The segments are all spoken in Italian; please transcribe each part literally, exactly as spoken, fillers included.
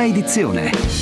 edizione.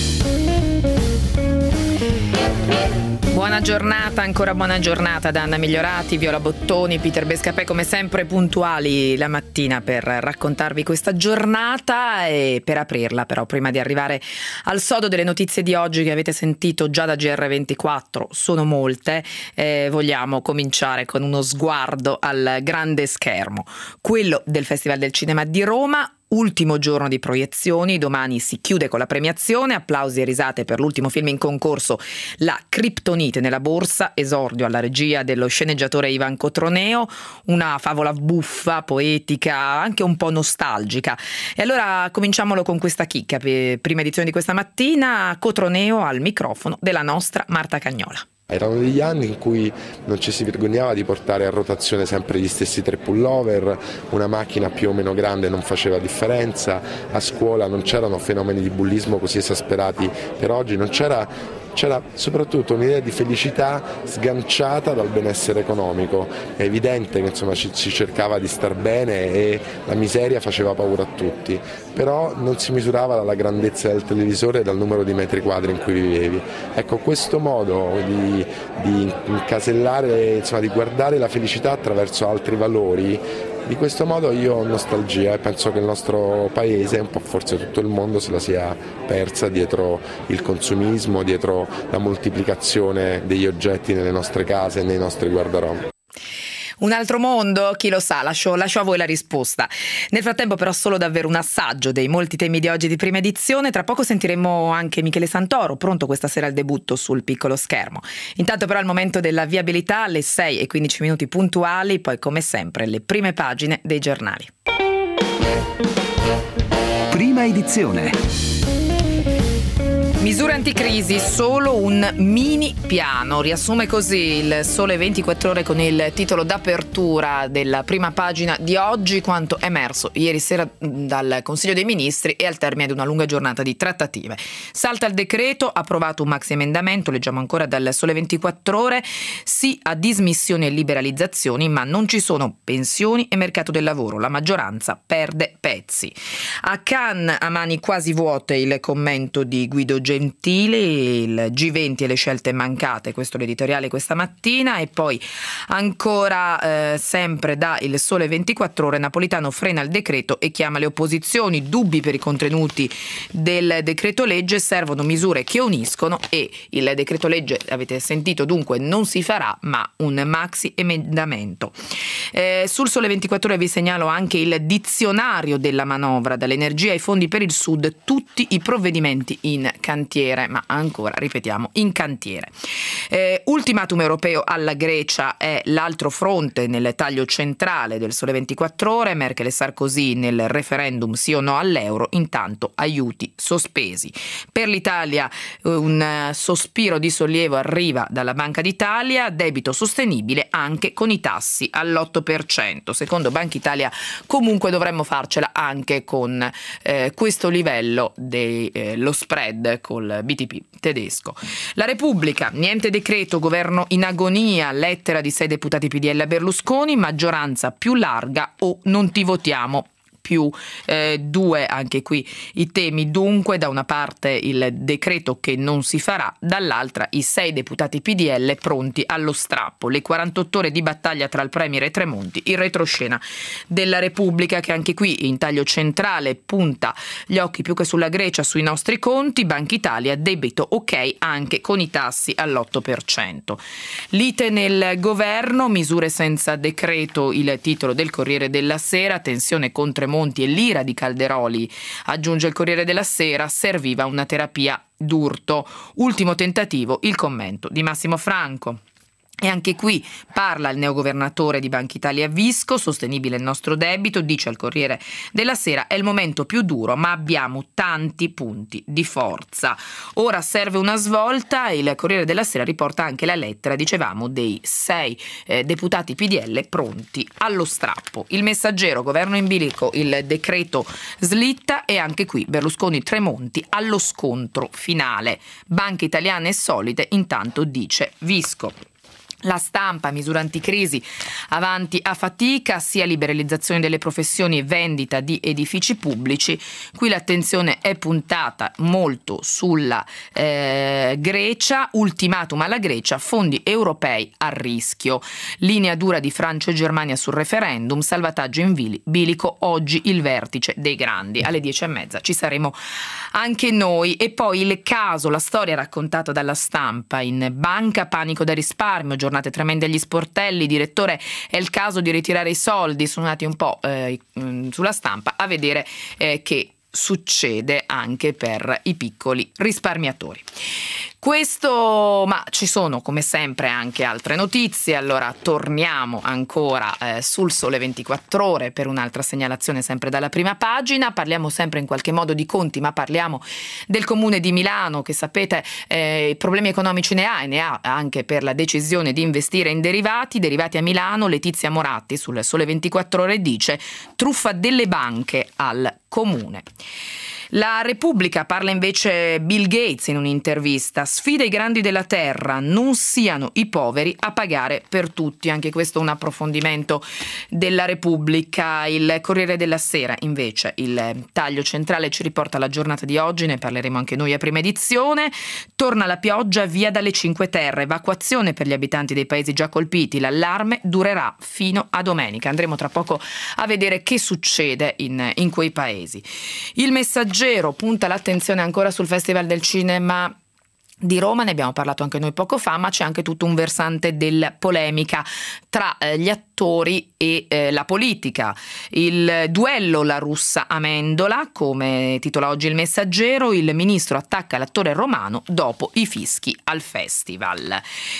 Buona giornata, ancora buona giornata da Anna Migliorati, Viola Bottoni, Peter Bescapè, come sempre puntuali la mattina per raccontarvi questa giornata e per aprirla. Però prima di arrivare al sodo delle notizie di oggi che avete sentito già da G R ventiquattro, sono molte, eh, vogliamo cominciare con uno sguardo al grande schermo, quello del Festival del Cinema di Roma. Ultimo giorno di proiezioni, domani si chiude con la premiazione, applausi e risate per l'ultimo film in concorso, La Criptonite nella borsa, esordio alla regia dello sceneggiatore Ivan Cotroneo, una favola buffa, poetica, anche un po' nostalgica. E allora cominciamolo con questa chicca, prima edizione di questa mattina, Cotroneo al microfono della nostra Marta Cagnola. Erano degli anni in cui non ci si vergognava di portare a rotazione sempre gli stessi tre pullover, una macchina più o meno grande non faceva differenza, a scuola non c'erano fenomeni di bullismo così esasperati per oggi, non c'era c'era soprattutto un'idea di felicità sganciata dal benessere economico. È evidente che insomma ci, si cercava di star bene e la miseria faceva paura a tutti, però non si misurava dalla grandezza del televisore e dal numero di metri quadri in cui vivevi. Ecco, questo modo di, di incasellare, insomma, di guardare la felicità attraverso altri valori, di questo modo io ho nostalgia e penso che il nostro paese, un po' forse tutto il mondo, se la sia persa dietro il consumismo, dietro la moltiplicazione degli oggetti nelle nostre case e nei nostri guardaroba. Un altro mondo? Chi lo sa, lascio, lascio a voi la risposta. Nel frattempo però solo davvero un assaggio dei molti temi di oggi di prima edizione. Tra poco sentiremo anche Michele Santoro, pronto questa sera al debutto sul piccolo schermo. Intanto però al momento della viabilità, alle sei e quindici minuti puntuali, poi come sempre le prime pagine dei giornali. Prima edizione. Misure anticrisi, solo un mini piano. Riassume così il Sole ventiquattro Ore con il titolo d'apertura della prima pagina di oggi, quanto emerso ieri sera dal Consiglio dei Ministri e al termine di una lunga giornata di trattative. Salta il decreto, approvato un maxi emendamento, leggiamo ancora dal Sole ventiquattro Ore, sì a dismissioni e liberalizzazioni, ma non ci sono pensioni e mercato del lavoro. La maggioranza perde pezzi. A Cannes, a mani quasi vuote, il commento di Guido Gentile, il G venti e le scelte mancate, questo l'editoriale questa mattina. E poi ancora eh, sempre da Il Sole ventiquattro Ore, Napolitano frena il decreto e chiama le opposizioni, dubbi per i contenuti del decreto legge, servono misure che uniscono e il decreto legge, avete sentito, dunque non si farà ma un maxi emendamento. Eh, sul Sole ventiquattro Ore vi segnalo anche il dizionario della manovra, dall'energia ai fondi per il sud, tutti i provvedimenti in cantiere, ma ancora, ripetiamo, in cantiere. Eh, ultimatum europeo alla Grecia è l'altro fronte nel taglio centrale del Sole ventiquattro Ore, Merkel e Sarkozy nel referendum sì o no all'euro, intanto aiuti sospesi. Per l'Italia un sospiro di sollievo arriva dalla Banca d'Italia, debito sostenibile anche con i tassi all'otto per cento. Secondo Banca Italia comunque dovremmo farcela anche con eh, questo livello dello eh, spread col B T P tedesco. La Repubblica, niente decreto, governo in agonia, lettera di sei deputati P D L a Berlusconi, maggioranza più larga o non ti votiamo più. Eh, due anche qui i temi, dunque da una parte il decreto che non si farà, dall'altra i sei deputati P D L pronti allo strappo, le quarantotto ore di battaglia tra il Premier e Tremonti, il retroscena della Repubblica che anche qui in taglio centrale punta gli occhi più che sulla Grecia sui nostri conti, Banca Italia debito ok anche con i tassi all'otto per cento. Lite nel governo, misure senza decreto, il titolo del Corriere della Sera, tensione con Tremonti e l'ira di Calderoli, aggiunge il Corriere della Sera, serviva una terapia d'urto. Ultimo tentativo, il commento di Massimo Franco. E anche qui parla il neogovernatore di Banca Italia Visco, sostenibile il nostro debito, dice al Corriere della Sera, è il momento più duro ma abbiamo tanti punti di forza. Ora serve una svolta, il Corriere della Sera riporta anche la lettera, dicevamo, dei sei eh, deputati P D L pronti allo strappo. Il Messaggero, governo in bilico, il decreto slitta e anche qui Berlusconi Tremonti allo scontro finale. Banche italiane solide, intanto dice Visco. La Stampa, misura anticrisi avanti a fatica, sia liberalizzazione delle professioni e vendita di edifici pubblici. Qui l'attenzione è puntata molto sulla eh, Grecia, ultimatum alla Grecia, fondi europei a rischio. Linea dura di Francia e Germania sul referendum, salvataggio in bilico, oggi il vertice dei grandi. Alle dieci e mezza ci saremo anche noi. E poi il caso, la storia raccontata dalla Stampa, in banca panico da risparmio, giornate tremende agli sportelli, direttore è il caso di ritirare i soldi. Sono andati un po' eh, sulla Stampa a vedere eh, che succede anche per i piccoli risparmiatori. Questo, ma ci sono come sempre anche altre notizie, allora torniamo ancora eh, sul Sole ventiquattro Ore per un'altra segnalazione sempre dalla prima pagina. Parliamo sempre in qualche modo di conti, ma parliamo del Comune di Milano che sapete eh, problemi economici ne ha e ne ha anche per la decisione di investire in derivati, derivati a Milano. Letizia Moratti sul Sole ventiquattro Ore dice: truffa delle banche al Comune. La Repubblica parla invece Bill Gates in un'intervista: sfida i grandi della terra, non siano i poveri a pagare per tutti. Anche questo un approfondimento della Repubblica. Il Corriere della Sera invece, il taglio centrale, ci riporta la giornata di oggi, ne parleremo anche noi a prima edizione. Torna la pioggia, via dalle Cinque Terre, evacuazione per gli abitanti dei paesi già colpiti, l'allarme durerà fino a domenica. Andremo tra poco a vedere che succede in, in quei paesi. Il Messaggero punta l'attenzione ancora sul Festival del Cinema di Roma, ne abbiamo parlato anche noi poco fa, ma c'è anche tutto un versante della polemica tra eh, gli attori e eh, la politica. Il duello La Russa Amendola, come titola oggi il Messaggero, il ministro attacca l'attore romano dopo i fischi al festival.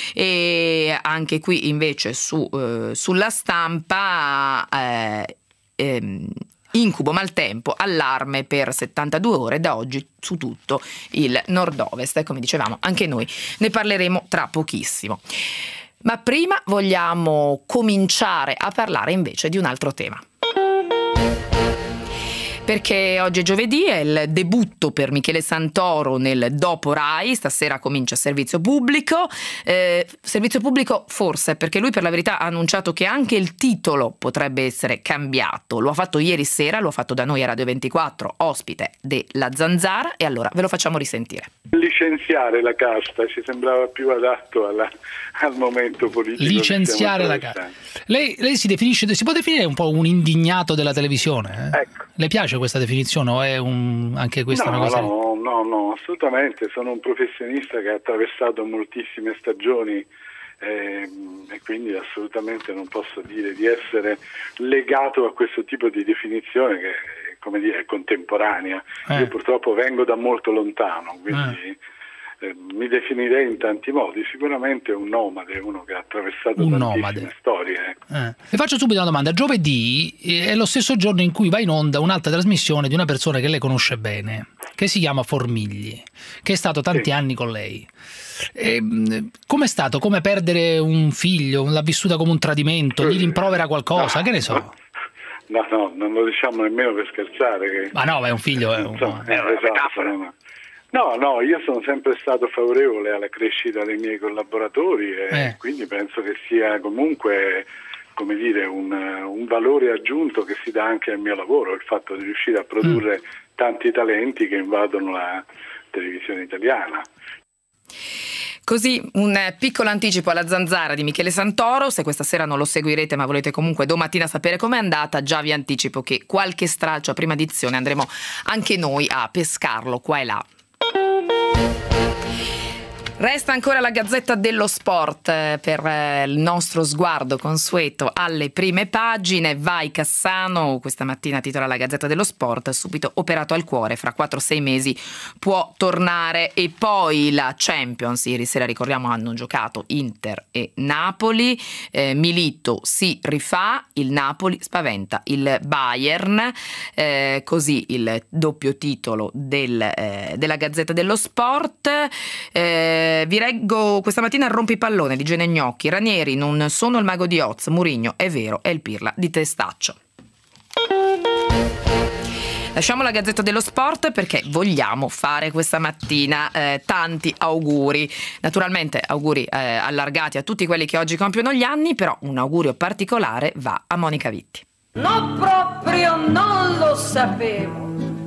E anche qui invece su, eh, sulla Stampa eh, ehm, incubo maltempo, allarme per settantadue ore da oggi su tutto il nord-ovest. E come dicevamo anche noi ne parleremo tra pochissimo. Ma prima vogliamo cominciare a parlare invece di un altro tema. Perché oggi è giovedì, è il debutto per Michele Santoro nel dopo Rai, stasera comincia Servizio Pubblico. Eh, servizio Pubblico forse, perché lui per la verità ha annunciato che anche il titolo potrebbe essere cambiato. Lo ha fatto ieri sera, lo ha fatto da noi a Radio ventiquattro, ospite della Zanzara, e allora ve lo facciamo risentire. Licenziare la casta ci sembrava più adatto alla, al momento politico. Licenziare la casta. Lei, lei si definisce, si può definire un po' un indignato della televisione? Eh? Ecco. Le piace questa definizione o è un, anche questa no, una cosa? No, no, no, assolutamente. Sono un professionista che ha attraversato moltissime stagioni eh, e quindi assolutamente non posso dire di essere legato a questo tipo di definizione che, come dire, è contemporanea. Eh. Io purtroppo vengo da molto lontano, quindi eh. Eh, mi definirei in tanti modi. Sicuramente un nomade, uno che ha attraversato un tantissime nomade. storie. Ecco. Eh. Le faccio subito una domanda. Giovedì è lo stesso giorno in cui va in onda un'altra trasmissione di una persona che lei conosce bene, che si chiama Formigli, che è stato tanti sì. anni con lei. Com'è stato? Come perdere un figlio? L'ha vissuta come un tradimento? Gli rimprovera qualcosa? No, che ne so? No, no, non lo diciamo nemmeno per scherzare. Che... Ma no, è un figlio. È un... Insomma, è una metafora. No. No, no, io sono sempre stato favorevole alla crescita dei miei collaboratori e eh. quindi penso che sia comunque, come dire, un, un valore aggiunto che si dà anche al mio lavoro, il fatto di riuscire a produrre mm. tanti talenti che invadono la televisione italiana. Così un piccolo anticipo alla Zanzara di Michele Santoro. Se questa sera non lo seguirete ma volete comunque domattina sapere com'è andata, già vi anticipo che qualche stralcio a prima edizione andremo anche noi a pescarlo qua e là. Resta ancora la Gazzetta dello Sport eh, per eh, il nostro sguardo consueto alle prime pagine. Vai Cassano, questa mattina titola la Gazzetta dello Sport, subito operato al cuore, fra quattro sei mesi può tornare. E poi la Champions, ieri sera ricordiamo hanno giocato Inter e Napoli, eh, Milito si rifà, il Napoli spaventa il Bayern, eh, così il doppio titolo del, eh, della Gazzetta dello Sport. eh, Vi reggo questa mattina il rompipallone di Gene Gnocchi. Ranieri non sono il mago di Oz, Mourinho è vero, è il Pirla di Testaccio. Lasciamo la Gazzetta dello Sport perché vogliamo fare questa mattina eh, tanti auguri. Naturalmente auguri eh, allargati a tutti quelli che oggi compiono gli anni, però un augurio particolare va a Monica Vitti. No, proprio non lo sapevo.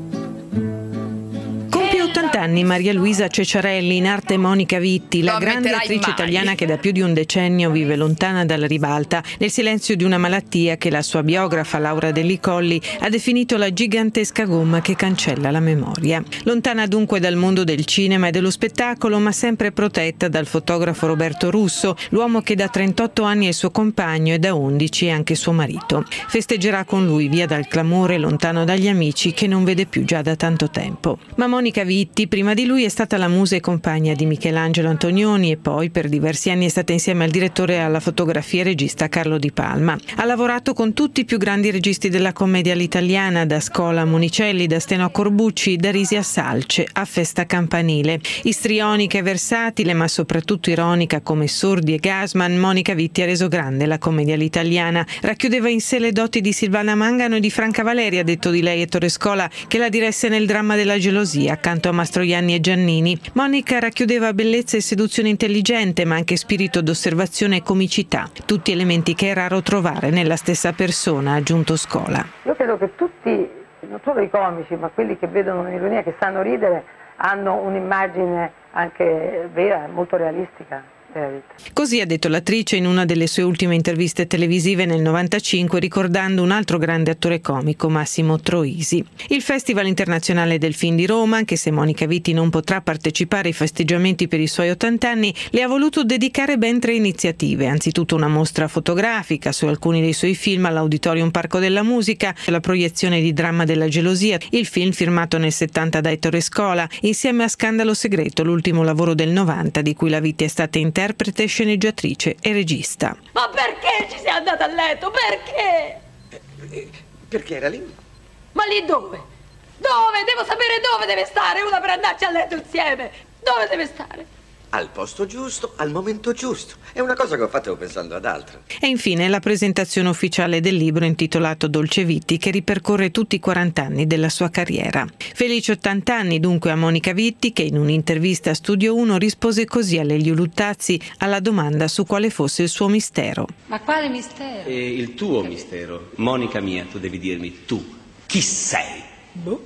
Compie ottanta anni Maria Luisa Cecciarelli, in arte Monica Vitti, la Non grande ammetterai attrice mai. italiana che da più di un decennio vive lontana dalla ribalta, nel silenzio di una malattia che la sua biografa Laura Delli Colli ha definito la gigantesca gomma che cancella la memoria. Lontana dunque dal mondo del cinema e dello spettacolo, ma sempre protetta dal fotografo Roberto Russo, l'uomo che da trentotto anni è il suo compagno e da undici è anche suo marito. Festeggerà con lui via dal clamore, lontano dagli amici che non vede più già da tanto tempo. Ma Monica Vitti, prima di lui, è stata la musa e compagna di Michelangelo Antonioni e poi per diversi anni è stata insieme al direttore alla fotografia e regista Carlo Di Palma. Ha lavorato con tutti i più grandi registi della commedia all'italiana, da Scola a Monicelli, da Steno a Corbucci, da Risi a Salce, a Festa Campanile. Istrionica e versatile, ma soprattutto ironica come Sordi e Gassman, Monica Vitti ha reso grande la commedia all'italiana. Racchiudeva in sé le doti di Silvana Mangano e di Franca Valeri, ha detto di lei Ettore Scola, che la diresse nel dramma della gelosia, accanto a Mastroianni e Giannini. Monica racchiudeva bellezza e seduzione intelligente, ma anche spirito d'osservazione e comicità, tutti elementi che è raro trovare nella stessa persona, ha aggiunto Scola. Io credo che tutti, non solo i comici, ma quelli che vedono un'ironia, che sanno ridere, hanno un'immagine anche vera, molto realistica. Così ha detto l'attrice in una delle sue ultime interviste televisive nel novantacinque, ricordando un altro grande attore comico, Massimo Troisi. Il Festival Internazionale del Film di Roma, anche se Monica Vitti non potrà partecipare ai festeggiamenti per i suoi ottanta anni, le ha voluto dedicare ben tre iniziative. Anzitutto una mostra fotografica su alcuni dei suoi film all'Auditorium Parco della Musica, la proiezione di Dramma della gelosia, il film firmato nel settanta da Ettore Scola, insieme a Scandalo segreto, l'ultimo lavoro del novanta di cui la Vitti è stata interprete, sceneggiatrice e regista. Ma perché ci sei andata a letto? Perché? Eh, perché era lì? Ma lì dove? Dove? Devo sapere dove deve stare una per andarci a letto insieme. Dove deve stare? Al posto giusto, al momento giusto. È una cosa che ho fatto pensando ad altro. E infine la presentazione ufficiale del libro intitolato Dolce Vitti, che ripercorre tutti i quaranta anni della sua carriera. Felici ottanta anni dunque a Monica Vitti, che in un'intervista a Studio uno rispose così a Lelio Luttazzi alla domanda su quale fosse il suo mistero. Ma quale mistero? E il tuo mistero. Monica mia, tu devi dirmi tu. Chi sei? Boh.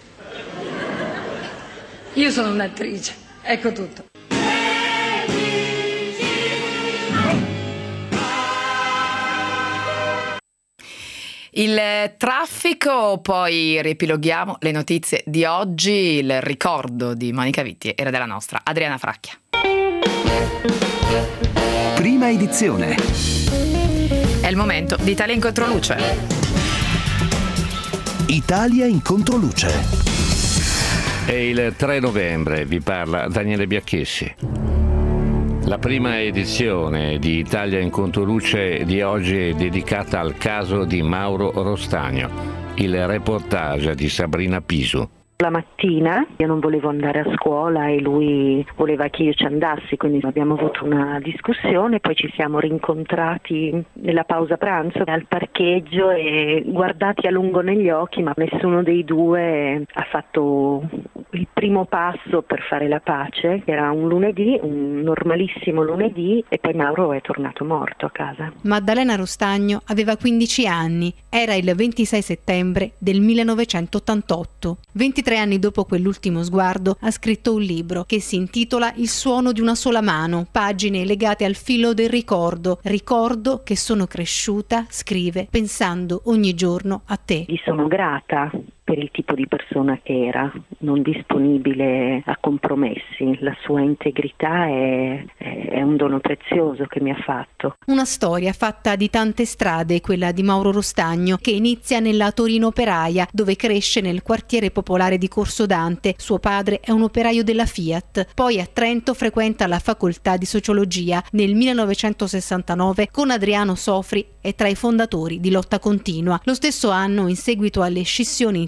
Io sono un'attrice. Ecco tutto. Il traffico, poi riepiloghiamo le notizie di oggi. Il ricordo di Monica Vitti era della nostra Adriana Fracchia. Prima edizione. È il momento di Italia in Controluce. Italia in Controluce. È il tre novembre, vi parla Daniele Biacchessi. La prima edizione di Italia in Controluce di oggi è dedicata al caso di Mauro Rostagno, il reportage di Sabrina Pisu. La mattina io non volevo andare a scuola e lui voleva che io ci andassi, quindi abbiamo avuto una discussione, poi ci siamo rincontrati nella pausa pranzo al parcheggio e guardati a lungo negli occhi, ma nessuno dei due ha fatto il primo passo per fare la pace. Era un lunedì, un normalissimo lunedì, e poi Mauro è tornato morto a casa. Maddalena Rostagno aveva quindici anni, era il ventisei settembre del millenovecentottantotto. ventitré anni dopo quell'ultimo sguardo ha scritto un libro che si intitola Il suono di una sola mano, pagine legate al filo del ricordo, ricordo che sono cresciuta, scrive, pensando ogni giorno a te. Gli sono grata per il tipo di persona che era, non disponibile a compromessi. La sua integrità è, è un dono prezioso che mi ha fatto. Una storia fatta di tante strade, quella di Mauro Rostagno, che inizia nella Torino operaia, dove cresce nel quartiere popolare di Corso Dante. Suo padre è un operaio della Fiat. Poi a Trento frequenta la facoltà di sociologia. Nel millenovecentosessantanove con Adriano Sofri è tra i fondatori di Lotta Continua. Lo stesso anno, in seguito alle scissioni interne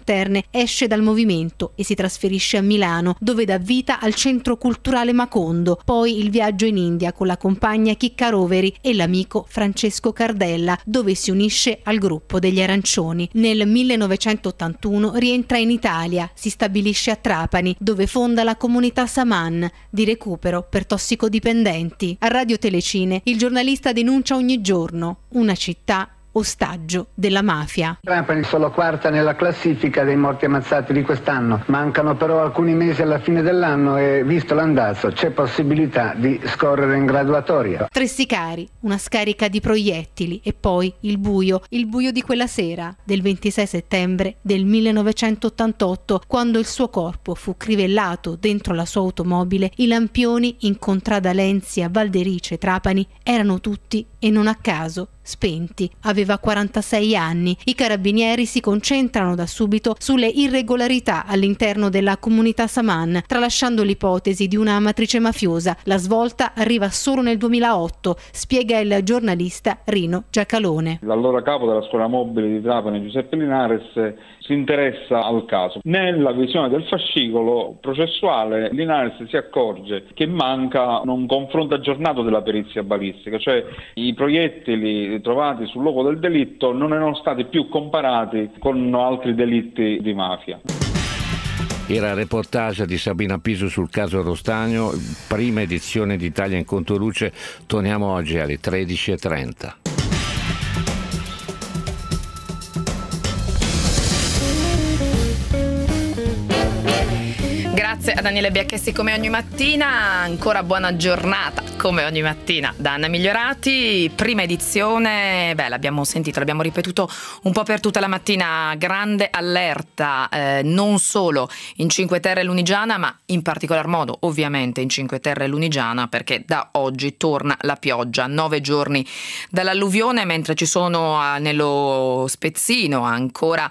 Terni esce dal movimento e si trasferisce a Milano, dove dà vita al Centro Culturale Macondo, poi il viaggio in India con la compagna Chicca Roveri e l'amico Francesco Cardella, dove si unisce al gruppo degli Arancioni. Nel millenovecentottantuno rientra in Italia, si stabilisce a Trapani, dove fonda la comunità Saman di recupero per tossicodipendenti. A Radio Telecine il giornalista denuncia ogni giorno una città ostaggio della mafia. Trapani solo quarta nella classifica dei morti ammazzati di quest'anno. Mancano però alcuni mesi alla fine dell'anno e, visto l'andazzo, c'è possibilità di scorrere in graduatoria. Tre sicari, una scarica di proiettili e poi il buio, il buio di quella sera del ventisei settembre del millenovecentottantotto, quando il suo corpo fu crivellato dentro la sua automobile. I lampioni in Contrada Lenzi a Valderice, Trapani, erano tutti e non a caso spenti. Aveva quarantasei anni. I carabinieri si concentrano da subito sulle irregolarità all'interno della comunità Saman, tralasciando l'ipotesi di una matrice mafiosa. La svolta arriva solo nel duemilaotto, spiega il giornalista Rino Giacalone. L'allora capo della scuola mobile di Trapani, Giuseppe Linares, si interessa al caso. Nella visione del fascicolo processuale Linares si accorge che manca un confronto aggiornato della perizia balistica, cioè i proiettili trovati sul luogo del delitto non erano stati più comparati con altri delitti di mafia. Era il reportage di Sabina Piso sul caso Rostagno, prima edizione di Italia in Controluce. Torniamo oggi alle tredici e trenta. Grazie a Daniele Biacchessi come ogni mattina, ancora buona giornata come ogni mattina da Anna Migliorati. Prima edizione, beh, l'abbiamo sentito, l'abbiamo ripetuto un po' per tutta la mattina, grande allerta eh, non solo in Cinque Terre e Lunigiana, ma in particolar modo ovviamente in Cinque Terre e Lunigiana, perché da oggi torna la pioggia, nove giorni dall'alluvione, mentre ci sono ah, nello Spezzino ancora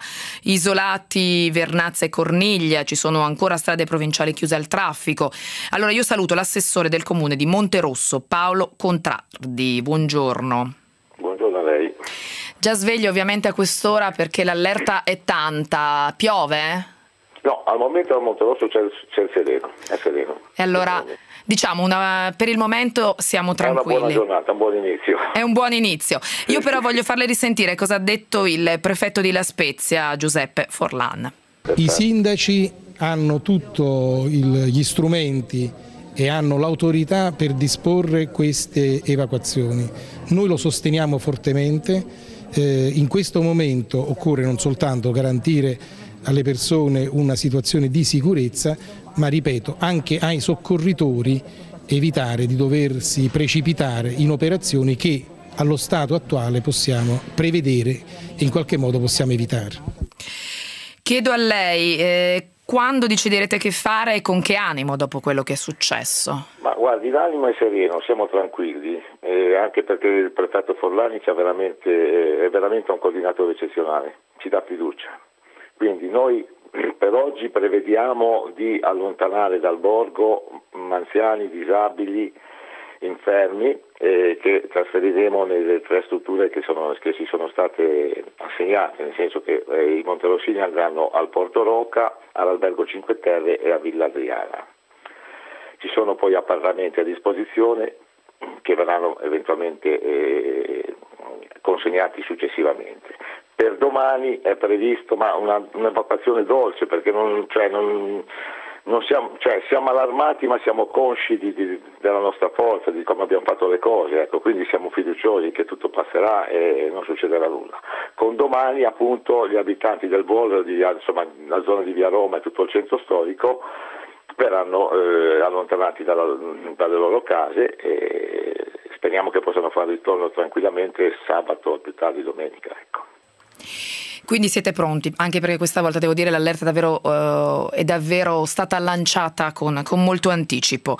isolati Vernazza e Corniglia, ci sono ancora strade provinciali chiuse al traffico. Allora io saluto l'assessore del comune di Monterosso, Paolo Contrardi. Buongiorno. Buongiorno a lei. Già sveglio ovviamente a quest'ora perché l'allerta è tanta. Piove? No, al momento a Monterosso c'è, c'è il sereno, è sereno. E allora diciamo una, per il momento siamo tranquilli. È una buona giornata, un buon inizio. È un buon inizio. Io però voglio farle risentire cosa ha detto il prefetto di La Spezia, Giuseppe Forlan. I sindaci hanno tutti gli strumenti e hanno l'autorità per disporre queste evacuazioni. Noi lo sosteniamo fortemente. Eh, in questo momento occorre non soltanto garantire alle persone una situazione di sicurezza, ma ripeto, anche ai soccorritori evitare di doversi precipitare in operazioni che allo stato attuale possiamo prevedere e in qualche modo possiamo evitare. Chiedo a lei, eh, quando deciderete che fare e con che animo dopo quello che è successo? Ma guardi, l'animo è sereno, siamo tranquilli, eh, anche perché il prefetto Forlani c'ha veramente, eh, è veramente un coordinatore eccezionale, ci dà fiducia. Quindi noi per oggi prevediamo di allontanare dal borgo anziani, disabili, infermi, eh, che trasferiremo nelle tre strutture che, sono, che si sono state assegnate, nel senso che eh, i monterossini andranno al Porto Rocca, all'Albergo Cinque Terre e a Villa Adriana. Ci sono poi appartamenti a disposizione che verranno eventualmente eh, consegnati successivamente. Per domani è previsto ma una, un'evacuazione dolce, perché non, cioè, non, non siamo, cioè, siamo allarmati, ma siamo consci di, di, della nostra forza, di come abbiamo fatto le cose, ecco, quindi siamo fiduciosi che tutto passerà e non succederà nulla. Con domani appunto gli abitanti del Bolro, di, insomma la zona di Via Roma e tutto il centro storico verranno eh, allontanati dalla, dalle loro case e speriamo che possano fare ritorno tranquillamente sabato o più tardi domenica, ecco. Quindi siete pronti, anche perché questa volta devo dire l'allerta davvero, uh, è davvero stata lanciata con, con molto anticipo.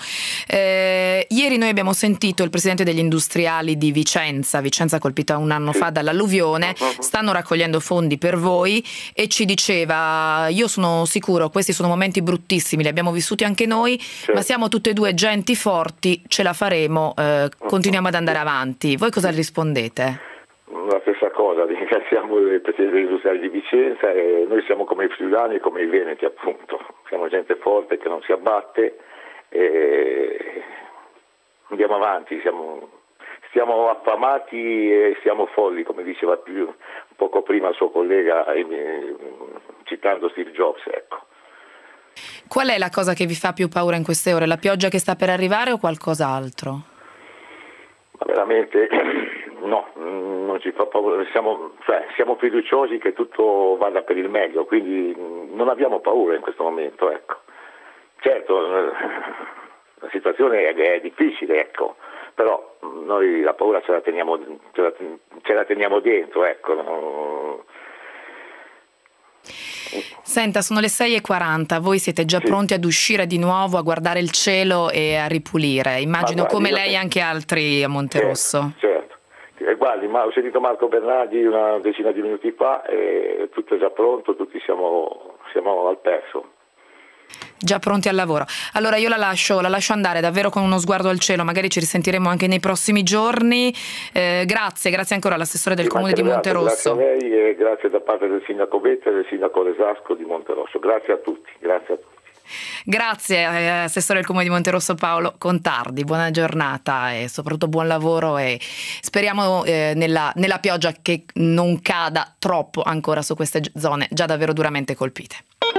Eh, ieri noi abbiamo sentito il presidente degli industriali di Vicenza, Vicenza colpita un anno fa dall'alluvione, stanno raccogliendo fondi per voi e ci diceva: io sono sicuro, questi sono momenti bruttissimi, li abbiamo vissuti anche noi, sì, ma siamo tutte e due genti forti, ce la faremo, eh, continuiamo ad andare avanti. Voi cosa rispondete? la stessa cosa, ringraziamo il Presidente dell'Industriale di Vicenza e noi siamo come i friulani e come i veneti appunto, siamo gente forte che non si abbatte e andiamo avanti, siamo, stiamo affamati e siamo folli, come diceva più poco prima il suo collega eh, citando Steve Jobs, ecco. Qual è la cosa che vi fa più paura in queste ore? La pioggia che sta per arrivare o qualcos'altro? Ma veramente no, non ci fa paura, siamo, cioè, siamo fiduciosi che tutto vada per il meglio, quindi non abbiamo paura in questo momento, ecco. Certo, la situazione è, è difficile, ecco, però noi la paura ce la teniamo, ce la, ce la teniamo dentro, ecco. No? Senta, sono le sei e quaranta, voi siete già sì. pronti ad uscire di nuovo, a guardare il cielo e a ripulire, immagino guardi, come lei e anche altri a Monterosso. Certo, certo. Guardi, ma ho sentito Marco Bernardi una decina di minuti fa e tutto è già pronto, tutti siamo, siamo al perso. Già pronti al lavoro. Allora io la lascio, la lascio andare davvero con uno sguardo al cielo, magari ci risentiremo anche nei prossimi giorni. Eh, grazie, grazie ancora all'assessore del sì, Comune di Monterosso. Grazie a lei e grazie da parte del sindaco Betta e del sindaco Resasco di Monterosso. Grazie a tutti, grazie a tutti. Grazie eh, assessore del Comune di Monterosso Paolo Contardi, buona giornata e soprattutto buon lavoro e speriamo eh, nella, nella pioggia che non cada troppo ancora su queste zone già davvero duramente colpite.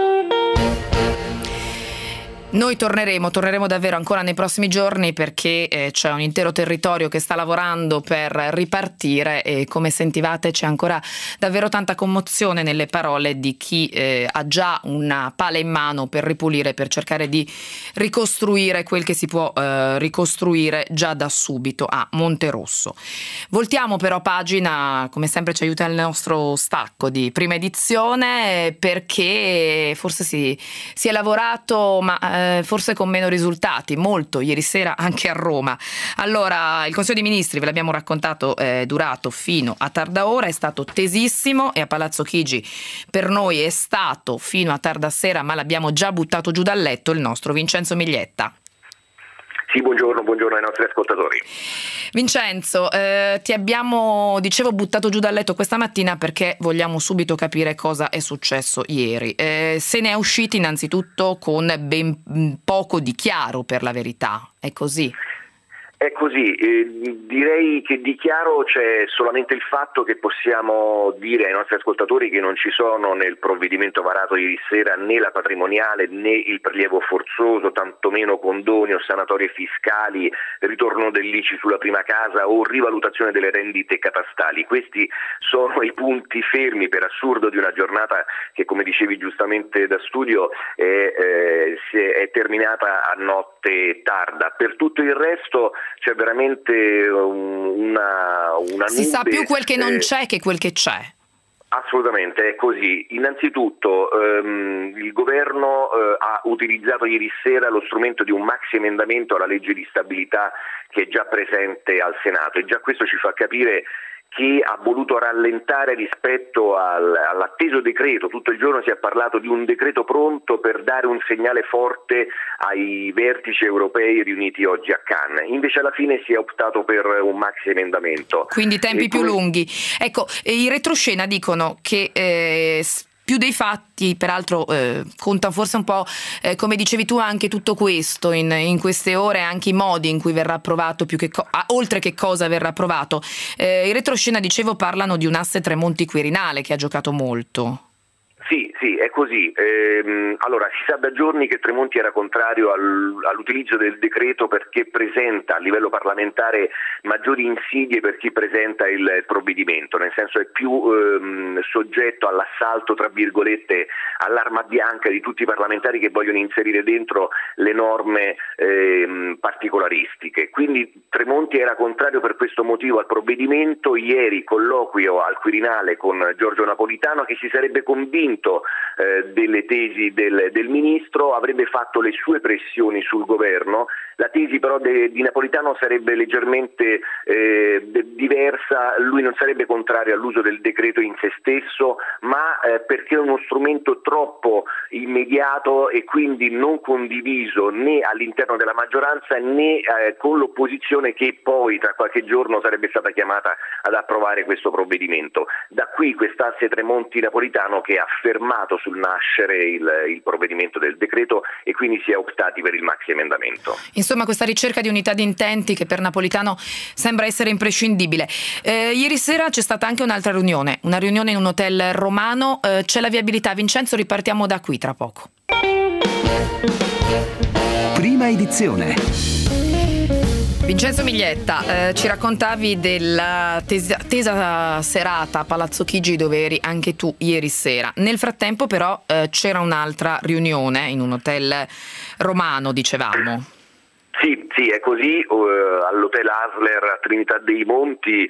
Noi torneremo, torneremo davvero ancora nei prossimi giorni perché eh, c'è un intero territorio che sta lavorando per ripartire e come sentivate c'è ancora davvero tanta commozione nelle parole di chi eh, ha già una pala in mano per ripulire, per cercare di ricostruire quel che si può eh, ricostruire già da subito a Monterosso. Voltiamo però pagina, come sempre ci aiuta il nostro stacco di prima edizione perché forse si, si è lavorato ma eh, forse con meno risultati, molto ieri sera anche a Roma. Allora il Consiglio dei Ministri, ve l'abbiamo raccontato, è durato fino a tarda ora, è stato tesissimo e a Palazzo Chigi per noi è stato fino a tarda sera, ma l'abbiamo già buttato giù dal letto il nostro Vincenzo Miglietta. Sì, buongiorno, buongiorno ai nostri ascoltatori. Vincenzo, eh, ti abbiamo, dicevo, buttato giù dal letto questa mattina perché vogliamo subito capire cosa è successo ieri. Eh, se ne è usciti innanzitutto con ben poco di chiaro, per la verità, è così? È così, eh, direi che di chiaro c'è solamente il fatto che possiamo dire ai nostri ascoltatori che non ci sono nel provvedimento varato ieri sera né la patrimoniale né il prelievo forzoso, tantomeno condoni o sanatorie fiscali, ritorno dell'I C I sulla prima casa o rivalutazione delle rendite catastali. Questi sono i punti fermi per assurdo di una giornata che, come dicevi giustamente da studio, è, eh, si è, è terminata a notte tarda. Per tutto il resto c'è veramente una, una si nube, sa più quel che non eh, c'è che quel che c'è. Assolutamente, è così. Innanzitutto ehm, il governo eh, ha utilizzato ieri sera lo strumento di un maxi emendamento alla legge di stabilità che è già presente al Senato e già questo ci fa capire che ha voluto rallentare rispetto al, all'atteso decreto. Tutto il giorno si è parlato di un decreto pronto per dare un segnale forte ai vertici europei riuniti oggi a Cannes. Invece alla fine si è optato per un maxi emendamento. Quindi tempi e più come... lunghi. Ecco, i retroscena dicono che eh, più dei fatti, peraltro eh, conta forse un po', eh, come dicevi tu, anche tutto questo in, in queste ore, anche i modi in cui verrà approvato, più che co- ah, oltre che cosa verrà approvato. Eh, I retroscena, dicevo, parlano di un asse Tremonti-Quirinale che ha giocato molto. Sì, sì, è così. Ehm, allora, si sa da giorni che Tremonti era contrario al, all'utilizzo del decreto perché presenta a livello parlamentare maggiori insidie per chi presenta il provvedimento, nel senso è più ehm, soggetto all'assalto, tra virgolette, all'arma bianca di tutti i parlamentari che vogliono inserire dentro le norme ehm, particolaristiche. Quindi Tremonti era contrario per questo motivo al provvedimento. Ieri colloquio al Quirinale con Giorgio Napolitano che si sarebbe convinto convinto eh, delle tesi del, del ministro, avrebbe fatto le sue pressioni sul governo. La tesi però de, di Napolitano sarebbe leggermente eh, de, diversa, lui non sarebbe contrario all'uso del decreto in se stesso, ma eh, perché è uno strumento troppo immediato e quindi non condiviso né all'interno della maggioranza né eh, con l'opposizione, che poi tra qualche giorno sarebbe stata chiamata ad approvare questo provvedimento. Da qui quest'asse Tremonti-Napolitano che ha fermato sul nascere il, il provvedimento del decreto e quindi si è optati per il maxi emendamento. Insomma, questa ricerca di unità di intenti che per Napolitano sembra essere imprescindibile. Eh, ieri sera c'è stata anche un'altra riunione, una riunione in un hotel romano. Eh, c'è la viabilità. Vincenzo, ripartiamo da qui tra poco. Prima edizione. Vincenzo Miglietta, eh, ci raccontavi della tesa, tesa serata a Palazzo Chigi dove eri anche tu ieri sera. Nel frattempo però eh, c'era un'altra riunione in un hotel romano, dicevamo. Sì, sì, è così, uh, all'Hotel Asler a Trinità dei Monti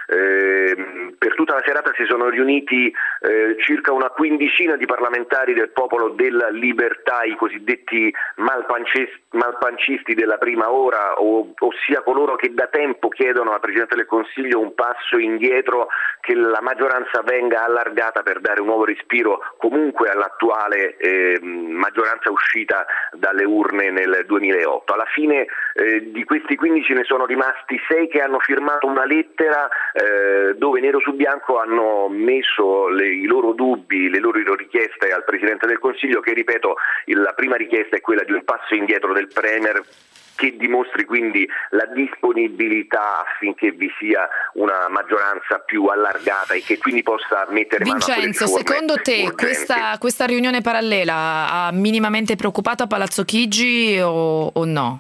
eh, per tutta la serata si sono riuniti eh, circa una quindicina di parlamentari del Popolo della Libertà, i cosiddetti malpancisti, malpancisti della prima ora, o, ossia coloro che da tempo chiedono al Presidente del Consiglio un passo indietro, che la maggioranza venga allargata per dare un nuovo respiro comunque all'attuale eh, maggioranza uscita dalle urne nel duemilaotto. Alla fine eh, di questi quindici ne sono rimasti sei che hanno firmato una lettera eh, dove nero su bianco hanno messo le, i loro dubbi, le loro richieste al Presidente del Consiglio, che ripeto, il, la prima richiesta è quella di un passo indietro del Premier, che dimostri quindi la disponibilità affinché vi sia una maggioranza più allargata e che quindi possa mettere mano a quelle Vincenzo, riforme secondo te questa, questa riunione parallela ha minimamente preoccupato a Palazzo Chigi o, o no?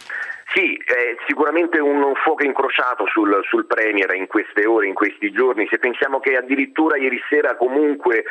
Sì, è sicuramente un, un fuoco incrociato sul, sul Premier in queste ore, in questi giorni. Se pensiamo che addirittura ieri sera comunque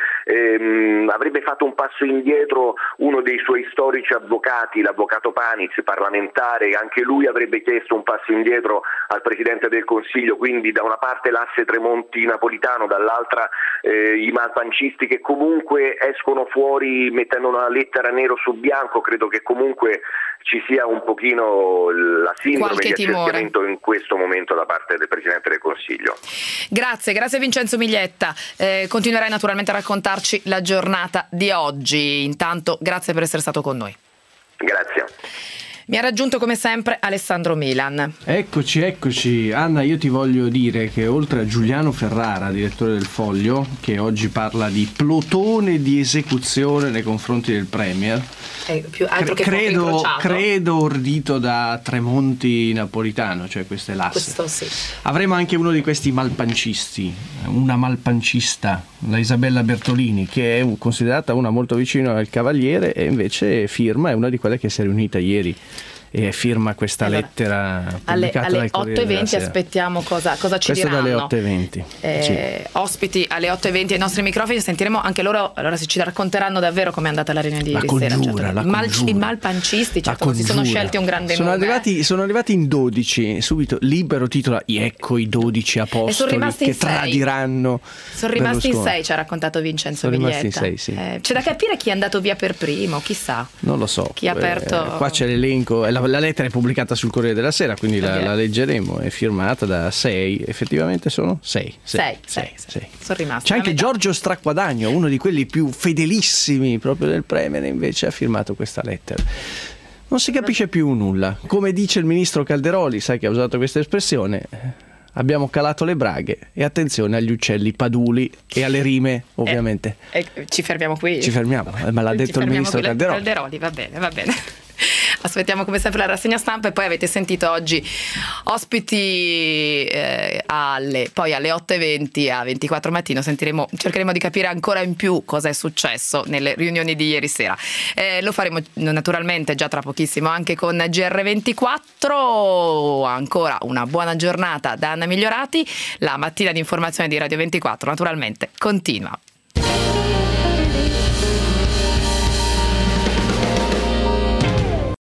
ehm, avrebbe fatto un passo indietro uno dei suoi storici avvocati, l'avvocato Paniz, parlamentare, anche lui avrebbe chiesto un passo indietro al Presidente del Consiglio, quindi da una parte l'asse Tremonti-Napolitano, dall'altra eh, i malpancisti che comunque escono fuori mettendo una lettera nero su bianco. Credo che comunque ci sia un pochino la sindrome Qualche di accerchiamento in questo momento da parte del Presidente del Consiglio. Grazie, grazie Vincenzo Miglietta. Eh, continuerai naturalmente a raccontarci la giornata di oggi. Intanto grazie per essere stato con noi. Grazie. Mi ha raggiunto come sempre Alessandro Milan. Eccoci, eccoci. Anna, io ti voglio dire che oltre a Giuliano Ferrara, direttore del Foglio, che oggi parla di plotone di esecuzione nei confronti del Premier, Eh, più altro che credo, credo ordito da Tremonti Napolitano, cioè questo è l'asse. Questo sì. Avremo anche uno di questi malpancisti, una malpancista, la Isabella Bertolini, che è considerata una molto vicina al Cavaliere e invece firma, è una di quelle che si è riunita ieri e firma questa allora, lettera pubblicata alle, alle otto e venti. Aspettiamo cosa, cosa ci Questo diranno. Dalle otto e venti. Eh, sì. Ospiti alle otto e venti ai nostri microfoni, sentiremo anche loro, allora se ci racconteranno davvero com'è andata la riunione di ieri sera. Congiura, certo. Mal, I malpancisti, certo, non si sono scelti un grande sono nome. Arrivati, sono arrivati in dodici, subito Libero titola ecco i dodici apostoli che tradiranno. Sono rimasti in sei, ci ha raccontato Vincenzo sono Miglietta. Rimasti in sei, sì. eh, c'è da capire chi è andato via per primo, chissà. Non lo so. Chi ha aperto. Eh, qua c'è l'elenco, la, la lettera è pubblicata sul Corriere della Sera, quindi la, la leggeremo. È firmata da sei, effettivamente sono sei. Sei, sei, sei. Sono rimasti. C'è anche Giorgio Stracquadagno, uno di quelli più fedelissimi proprio del Premier, invece ha firmato questa lettera. Non si capisce più nulla. Come dice il ministro Calderoli, sai che ha usato questa espressione, abbiamo calato le braghe e attenzione agli uccelli paduli e alle rime, ovviamente. Eh, eh, ci fermiamo qui? Ci fermiamo, eh, ma l'ha detto il ministro Calderoli. Calderoli, va bene, va bene. Aspettiamo come sempre la rassegna stampa e poi avete sentito oggi ospiti eh, alle, poi alle otto e venti a ventiquattro mattino sentiremo, cercheremo di capire ancora in più cosa è successo nelle riunioni di ieri sera. Eh, lo faremo naturalmente già tra pochissimo anche con G R ventiquattro. Ancora una buona giornata da Anna Migliorati. La mattina di informazione di Radio ventiquattro naturalmente continua.